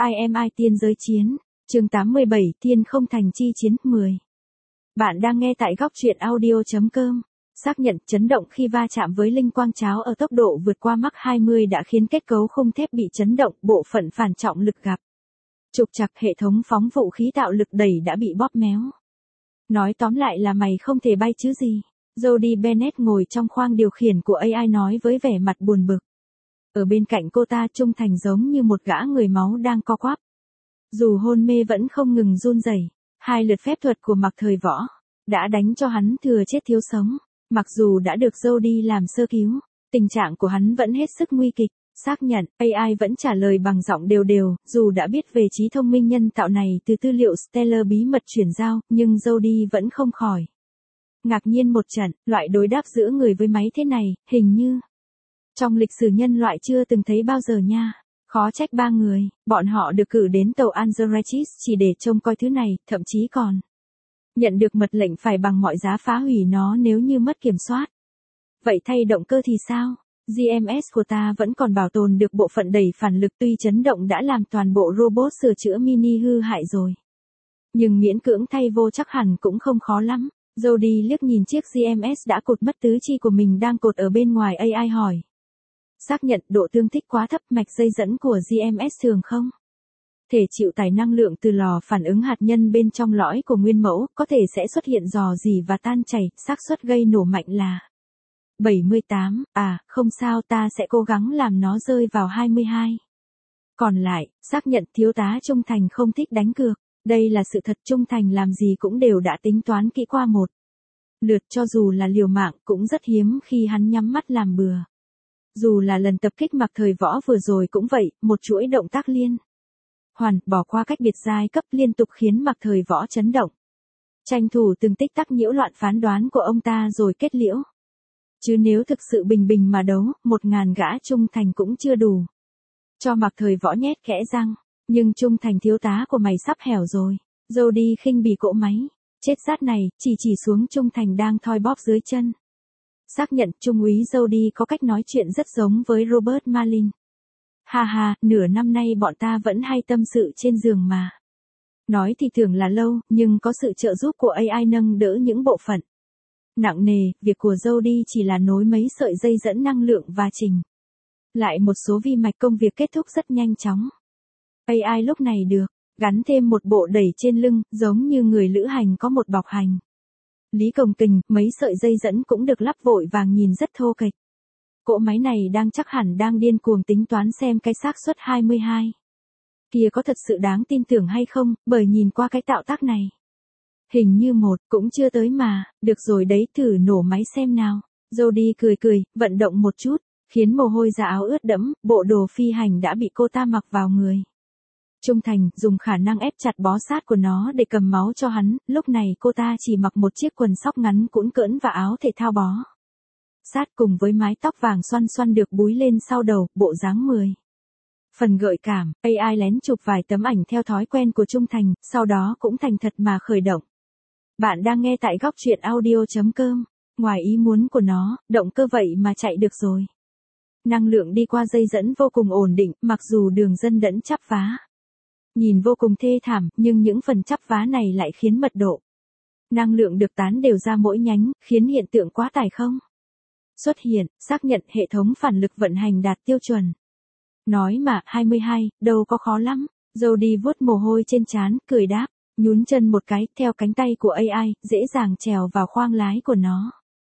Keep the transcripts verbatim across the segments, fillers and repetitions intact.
I am I tiên giới chiến, chương tám mươi bảy tiên không thành chi chiến, mười. Bạn đang nghe tại góc truyện audio chấm com. Xác nhận chấn động khi va chạm với linh quang cháo ở tốc độ vượt qua Mach hai mươi đã khiến kết cấu khung thép bị chấn động, bộ phận phản trọng lực gặp trục trặc, hệ thống phóng vũ khí tạo lực đẩy đã bị bóp méo. Nói tóm lại là mày không thể bay chứ gì. Jodie Bennett ngồi trong khoang điều khiển của a i nói với vẻ mặt buồn bực. Ở bên cạnh cô ta trung thành giống như một gã người máu đang co quắp. Dù hôn mê vẫn không ngừng run rẩy. Hai lượt phép thuật của Mạc Thời Võ đã đánh cho hắn thừa chết thiếu sống. Mặc dù đã được Jodie làm sơ cứu, tình trạng của hắn vẫn hết sức nguy kịch. Xác nhận, a i vẫn trả lời bằng giọng đều đều, dù đã biết về trí thông minh nhân tạo này từ tư liệu Stellar bí mật chuyển giao, nhưng Jodie vẫn không khỏi ngạc nhiên một trận. Loại đối đáp giữa người với máy thế này, hình như trong lịch sử nhân loại chưa từng thấy bao giờ nha. Khó trách ba người, bọn họ được cử đến tàu Anzorachis chỉ để trông coi thứ này, thậm chí còn nhận được mật lệnh phải bằng mọi giá phá hủy nó nếu như mất kiểm soát. Vậy thay động cơ thì sao? giê em ét của ta vẫn còn bảo tồn được bộ phận đẩy phản lực, tuy chấn động đã làm toàn bộ robot sửa chữa mini hư hại rồi. Nhưng miễn cưỡng thay vô chắc hẳn cũng không khó lắm. Jodie liếc nhìn chiếc giê em ét đã cột mất tứ chi của mình đang cột ở bên ngoài, a i hỏi. Xác nhận độ tương thích quá thấp, mạch dây dẫn của giê em ét thường không thể chịu tải năng lượng từ lò phản ứng hạt nhân bên trong lõi của nguyên mẫu, có thể sẽ xuất hiện rò rỉ và tan chảy, xác suất gây nổ mạnh là bảy mươi tám, à, không sao, ta sẽ cố gắng làm nó rơi vào hai mươi hai. Còn lại, xác nhận thiếu tá trung thành không thích đánh cược. Đây là sự thật, trung thành làm gì cũng đều đã tính toán kỹ qua một lượt, cho dù là liều mạng cũng rất hiếm khi hắn nhắm mắt làm bừa. Dù là lần tập kích Mạc Thời Võ vừa rồi cũng vậy, một chuỗi động tác liên hoàn, bỏ qua cách biệt giai cấp liên tục khiến Mạc Thời Võ chấn động. Tranh thủ từng tích tắc nhiễu loạn phán đoán của ông ta rồi kết liễu. Chứ nếu thực sự bình bình mà đấu, một ngàn gã trung thành cũng chưa đủ cho Mạc Thời Võ nhét kẽ răng. Nhưng trung thành thiếu tá của mày sắp hẻo rồi. Jodie khinh bỉ cỗ máy chết rát này, chỉ chỉ xuống trung thành đang thoi bóp dưới chân. Xác nhận, trung úy Jodie có cách nói chuyện rất giống với Robert Malin. Ha ha, nửa năm nay bọn ta vẫn hay tâm sự trên giường mà. Nói thì tưởng là lâu, nhưng có sự trợ giúp của a i nâng đỡ những bộ phận nặng nề, việc của Jodie chỉ là nối mấy sợi dây dẫn năng lượng và chỉnh lại một số vi mạch, công việc kết thúc rất nhanh chóng. a i lúc này được gắn thêm một bộ đẩy trên lưng, giống như người lữ hành có một bọc hành lý cồng kềnh, mấy sợi dây dẫn cũng được lắp vội vàng, nhìn rất thô kệch. Cỗ máy này đang chắc hẳn đang điên cuồng tính toán xem cái xác suất hai mươi hai kia có thật sự đáng tin tưởng hay không, bởi nhìn qua cái tạo tác này, hình như một cũng chưa tới mà. Được rồi đấy, thử nổ máy xem nào. Jodie cười cười, vận động một chút, khiến mồ hôi ra áo ướt đẫm, bộ đồ phi hành đã bị cô ta mặc vào người. Trung thành, dùng khả năng ép chặt bó sát của nó để cầm máu cho hắn, lúc này cô ta chỉ mặc một chiếc quần sóc ngắn cũn cỡn và áo thể thao bó sát, cùng với mái tóc vàng xoăn xoăn được búi lên sau đầu, bộ dáng mười phần gợi cảm. a i lén chụp vài tấm ảnh theo thói quen của trung thành, sau đó cũng thành thật mà khởi động. Bạn đang nghe tại góc truyện audio chấm com. Ngoài ý muốn của nó, động cơ vậy mà chạy được rồi. Năng lượng đi qua dây dẫn vô cùng ổn định, mặc dù đường dân đẫn chắp vá nhìn vô cùng thê thảm, nhưng những phần chắp vá này lại khiến mật độ năng lượng được tán đều ra mỗi nhánh, khiến hiện tượng quá tải không xuất hiện. Xác nhận, hệ thống phản lực vận hành đạt tiêu chuẩn. Nói mà, hai mươi hai, đâu có khó lắm. Jodie vuốt mồ hôi trên trán, cười đáp, nhún chân một cái, theo cánh tay của a i, dễ dàng trèo vào khoang lái của nó.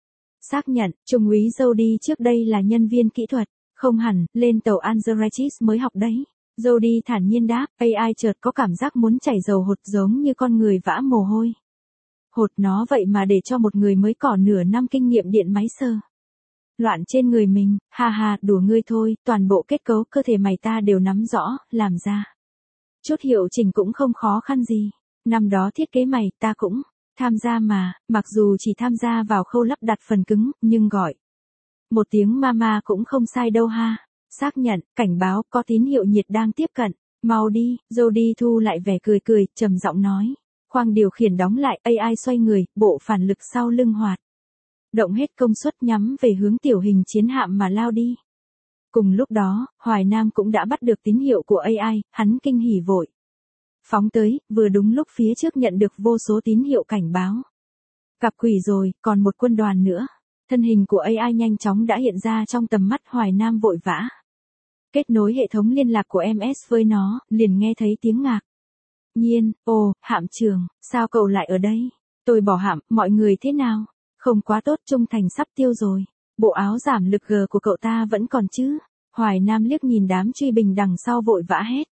Xác nhận, trung úy Jodie trước đây là nhân viên kỹ thuật, không hẳn, lên tàu Anzorachis mới học đấy. Jodie thản nhiên đáp, a i chợt có cảm giác muốn chảy dầu hột, giống như con người vã mồ hôi hột nó vậy mà để cho một người mới có nửa năm kinh nghiệm điện máy sơ loạn trên người mình. Ha ha, đùa ngươi thôi, toàn bộ kết cấu cơ thể mày ta đều nắm rõ, làm ra chút hiệu chỉnh cũng không khó khăn gì. Năm đó thiết kế mày, ta cũng tham gia mà, mặc dù chỉ tham gia vào khâu lắp đặt phần cứng, nhưng gọi một tiếng mama cũng không sai đâu ha. Xác nhận, cảnh báo, có tín hiệu nhiệt đang tiếp cận. Mau đi. Jodie thu lại vẻ cười cười, trầm giọng nói. Khoang điều khiển đóng lại, a i xoay người, bộ phản lực sau lưng hoạt động hết công suất nhắm về hướng tiểu hình chiến hạm mà lao đi. Cùng lúc đó, Hoài Nam cũng đã bắt được tín hiệu của a i, hắn kinh hỉ vội phóng tới, vừa đúng lúc phía trước nhận được vô số tín hiệu cảnh báo. Gặp quỷ rồi, còn một quân đoàn nữa. Thân hình của a i nhanh chóng đã hiện ra trong tầm mắt Hoài Nam vội vã. Kết nối hệ thống liên lạc của em ét với nó, liền nghe thấy tiếng ngạc nhiên, ồ, Hạm trưởng, sao cậu lại ở đây? Tôi bỏ Hạm, mọi người thế nào? Không quá tốt, Trung Thành sắp tiêu rồi. Bộ áo giảm lực G của cậu ta vẫn còn chứ? Hoài Nam liếc nhìn đám truy bình đằng sau vội vã hét.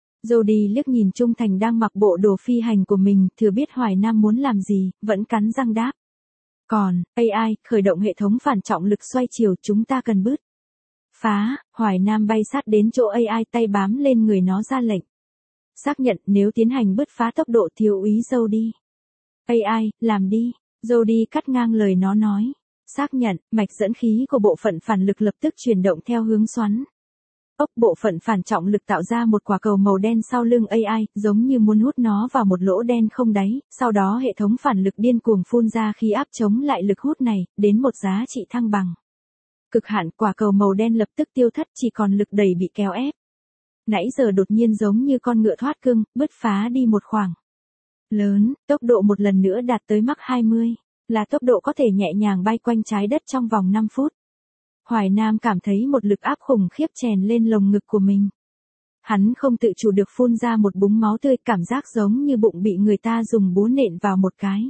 Jody liếc nhìn Trung Thành đang mặc bộ đồ phi hành của mình, thừa biết Hoài Nam muốn làm gì, vẫn cắn răng đáp. Còn, a i, khởi động hệ thống phản trọng lực xoay chiều, chúng ta cần bứt phá. Hoài Nam bay sát đến chỗ a i, tay bám lên người nó ra lệnh. Xác nhận nếu tiến hành bứt phá tốc độ thiếu úy Jody. a i, làm đi. Jody cắt ngang lời nó nói. Xác nhận, mạch dẫn khí của bộ phận phản lực lập tức chuyển động theo hướng xoắn ốc. Bộ phận phản trọng lực tạo ra một quả cầu màu đen sau lưng a i, giống như muốn hút nó vào một lỗ đen không đáy, sau đó hệ thống phản lực điên cuồng phun ra khí áp chống lại lực hút này, đến một giá trị thăng bằng. Cực hạn, quả cầu màu đen lập tức tiêu thất, chỉ còn lực đẩy bị kéo ép. Nãy giờ đột nhiên giống như con ngựa thoát cương, bứt phá đi một khoảng lớn, tốc độ một lần nữa đạt tới Mach hai mươi, là tốc độ có thể nhẹ nhàng bay quanh trái đất trong vòng năm phút. Hoài Nam cảm thấy một lực áp khủng khiếp chèn lên lồng ngực của mình. Hắn không tự chủ được phun ra một búng máu tươi, cảm giác giống như bụng bị người ta dùng búa nện vào một cái.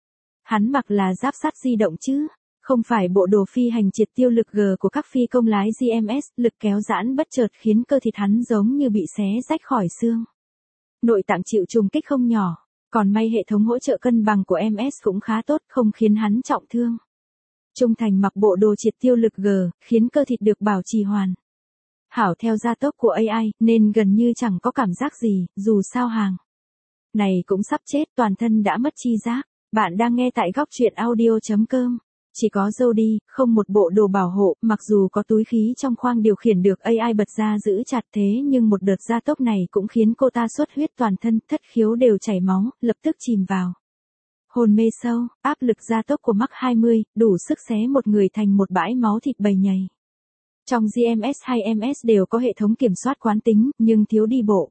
Hắn mặc là giáp sắt di động chứ, không phải bộ đồ phi hành triệt tiêu lực G của các phi công lái giê em ét, lực kéo giãn bất chợt khiến cơ thịt hắn giống như bị xé rách khỏi xương. Nội tạng chịu trùng kích không nhỏ, còn may hệ thống hỗ trợ cân bằng của em ét cũng khá tốt, không khiến hắn trọng thương. Trung Thành mặc bộ đồ triệt tiêu lực G, khiến cơ thịt được bảo trì hoàn hảo theo gia tốc của a i, nên gần như chẳng có cảm giác gì, dù sao hàng này cũng sắp chết, toàn thân đã mất chi giác. Bạn đang nghe tại góc truyện audio chấm com. Chỉ có Jody, không một bộ đồ bảo hộ, mặc dù có túi khí trong khoang điều khiển được a i bật ra giữ chặt, thế nhưng một đợt gia tốc này cũng khiến cô ta xuất huyết toàn thân, thất khiếu đều chảy máu, lập tức chìm vào hôn mê sâu. Áp lực gia tốc của Mach hai mươi, đủ sức xé một người thành một bãi máu thịt bầy nhầy. Trong giê em ét hay em ét đều có hệ thống kiểm soát quán tính, nhưng thiếu đi bộ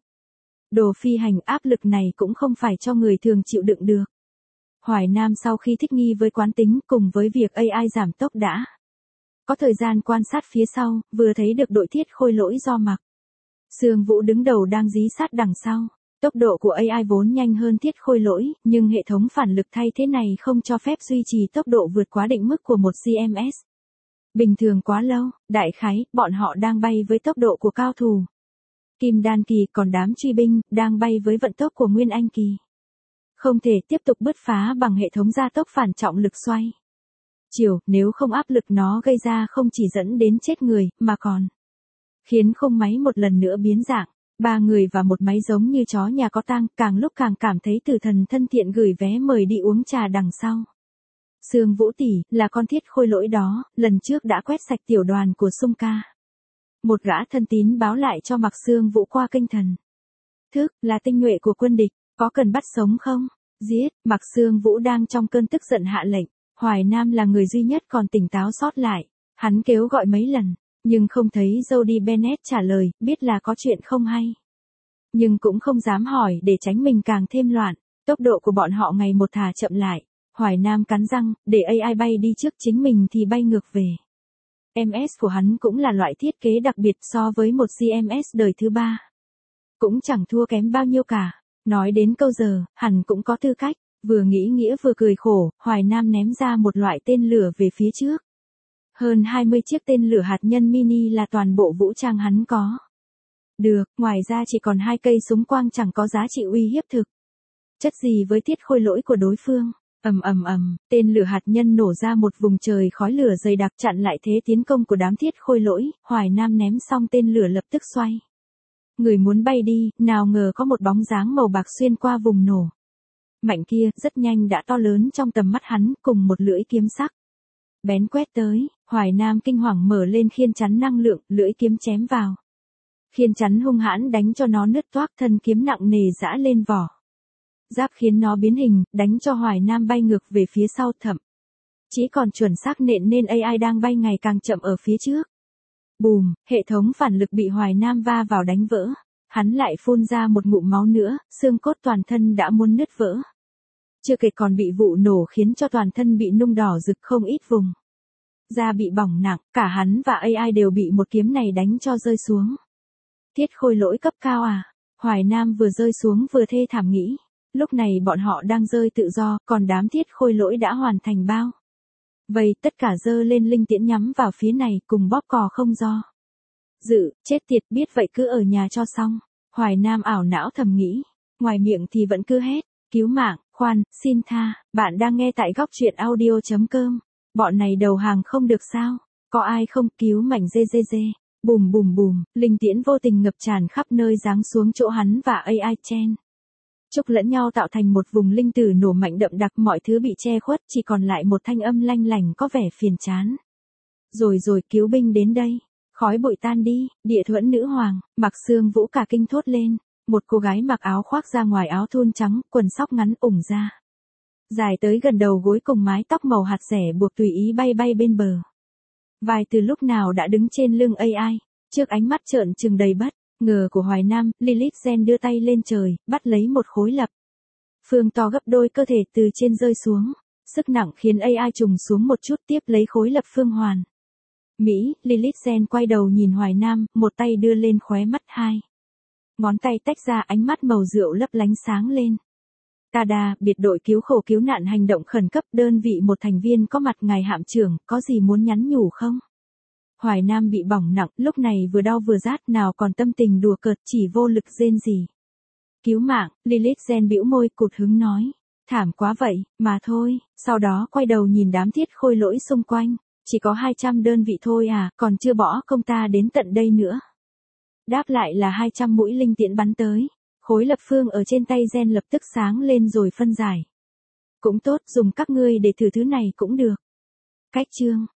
đồ phi hành, áp lực này cũng không phải cho người thường chịu đựng được. Hoài Nam sau khi thích nghi với quán tính cùng với việc a i giảm tốc đã có thời gian quan sát phía sau, vừa thấy được đội thiết khôi lỗi do Mạc Sương Vũ đứng đầu đang dí sát đằng sau. Tốc độ của a i vốn nhanh hơn thiết khôi lỗi, nhưng hệ thống phản lực thay thế này không cho phép duy trì tốc độ vượt quá định mức của một giê em ét bình thường quá lâu. Đại khái, bọn họ đang bay với tốc độ của cao thủ Kim Đan kỳ, còn đám truy binh đang bay với vận tốc của Nguyên Anh kỳ. Không thể tiếp tục bứt phá bằng hệ thống gia tốc phản trọng lực xoay chiều, nếu không áp lực nó gây ra không chỉ dẫn đến chết người, mà còn khiến khung máy một lần nữa biến dạng. Ba người và một máy giống như chó nhà có tang, càng lúc càng cảm thấy Tử Thần thân thiện gửi vé mời đi uống trà đằng sau. Sương Vũ tỷ, là con thiết khôi lỗi đó, lần trước đã quét sạch tiểu đoàn của Sung ca. Một gã thân tín báo lại cho Mạc Sương Vũ qua kênh thần thức, là tinh nhuệ của quân địch, có cần bắt sống không? Giết. Mạc Sương Vũ đang trong cơn tức giận hạ lệnh. Hoài Nam là người duy nhất còn tỉnh táo sót lại. Hắn kêu gọi mấy lần, nhưng không thấy Jody Bennett trả lời, biết là có chuyện không hay. Nhưng cũng không dám hỏi để tránh mình càng thêm loạn. Tốc độ của bọn họ ngày một thả chậm lại. Hoài Nam cắn răng, để a i bay đi trước, chính mình thì bay ngược về. em ét của hắn cũng là loại thiết kế đặc biệt, so với một giê em ét đời thứ ba cũng chẳng thua kém bao nhiêu cả. Nói đến câu giờ, hẳn cũng có tư cách. Vừa nghĩ nghĩa vừa cười khổ, Hoài Nam ném ra một loại tên lửa về phía trước. Hơn hai mươi chiếc tên lửa hạt nhân mini là toàn bộ vũ trang hắn có được, ngoài ra chỉ còn hai cây súng quang chẳng có giá trị uy hiếp thực chất gì với thiết khôi lỗi của đối phương. Ầm ầm ầm, tên lửa hạt nhân nổ ra một vùng trời khói lửa dày đặc chặn lại thế tiến công của đám thiết khôi lỗi. Hoài Nam ném xong tên lửa lập tức xoay người muốn bay đi, nào ngờ có một bóng dáng màu bạc xuyên qua vùng nổ mạnh kia, rất nhanh đã to lớn trong tầm mắt hắn, cùng một lưỡi kiếm sắc bén quét tới. Hoài Nam kinh hoàng mở lên khiên chắn năng lượng, lưỡi kiếm chém vào khiên chắn hung hãn, đánh cho nó nứt toác, thân kiếm nặng nề giã lên vỏ giáp khiến nó biến hình, đánh cho Hoài Nam bay ngược về phía sau, thậm chí còn chuẩn xác nện nên a i đang bay ngày càng chậm ở phía trước. Bùm, hệ thống phản lực bị Hoài Nam va vào đánh vỡ. Hắn lại phun ra một ngụm máu nữa, xương cốt toàn thân đã muốn nứt vỡ. Chưa kể còn bị vụ nổ khiến cho toàn thân bị nung đỏ rực không ít vùng. Da bị bỏng nặng, cả hắn và a i đều bị một kiếm này đánh cho rơi xuống. Thiết Khôi Lỗi cấp cao à? Hoài Nam vừa rơi xuống vừa thê thảm nghĩ. Lúc này bọn họ đang rơi tự do, còn đám Thiết Khôi Lỗi đã hoàn thành bao. Vậy tất cả dơ lên linh tiễn nhắm vào phía này cùng bóp cò không do. Dự, chết tiệt, biết vậy cứ ở nhà cho xong. Hoài Nam ảo não thầm nghĩ. Ngoài miệng thì vẫn cứ hét, cứu mạng, khoan, xin tha, bạn đang nghe tại góc truyện audio chấm com. Bọn này đầu hàng không được sao? Có ai không cứu mảnh dê dê dê? Bùm bùm bùm, linh tiễn vô tình ngập tràn khắp nơi giáng xuống chỗ hắn và a i chen. Chúc lẫn nhau tạo thành một vùng linh tử nổ mạnh đậm đặc, mọi thứ bị che khuất, chỉ còn lại một thanh âm lanh lành có vẻ phiền chán. Rồi rồi, cứu binh đến đây. Khói bụi tan đi, địa thuẫn nữ hoàng, Mặc Xương Vũ cả kinh thốt lên. Một cô gái mặc áo khoác ra ngoài áo thun trắng, quần sóc ngắn ủng ra. Dài tới gần đầu gối cùng mái tóc màu hạt rẻ buộc tùy ý bay bay bên bờ. Vai từ lúc nào đã đứng trên lưng a i, trước ánh mắt trợn trừng đầy bất ngờ của Hoài Nam, Lilith Gen đưa tay lên trời, bắt lấy một khối lập phương to gấp đôi cơ thể từ trên rơi xuống. Sức nặng khiến a i trùng xuống một chút, tiếp lấy khối lập phương hoàn. Mỹ, Lilith Gen quay đầu nhìn Hoài Nam, một tay đưa lên khóe mắt, hai ngón tay tách ra, ánh mắt màu rượu lấp lánh sáng lên. Tada, biệt đội cứu khổ cứu nạn hành động khẩn cấp, đơn vị một thành viên có mặt, ngài hạm trưởng, có gì muốn nhắn nhủ không? Hoài Nam bị bỏng nặng, lúc này vừa đau vừa rát, nào còn tâm tình đùa cợt, chỉ vô lực rên rỉ. Cứu mạng, Lilith Gen bĩu môi cụt hứng nói. Thảm quá vậy, mà thôi, sau đó quay đầu nhìn đám Thiết Khôi Lỗi xung quanh. Chỉ có hai trăm đơn vị thôi à, còn chưa bỏ công ta đến tận đây nữa. Đáp lại là hai trăm mũi linh tiễn bắn tới. Khối lập phương ở trên tay Gen lập tức sáng lên rồi phân giải. Cũng tốt, dùng các ngươi để thử thứ này cũng được. Cách chương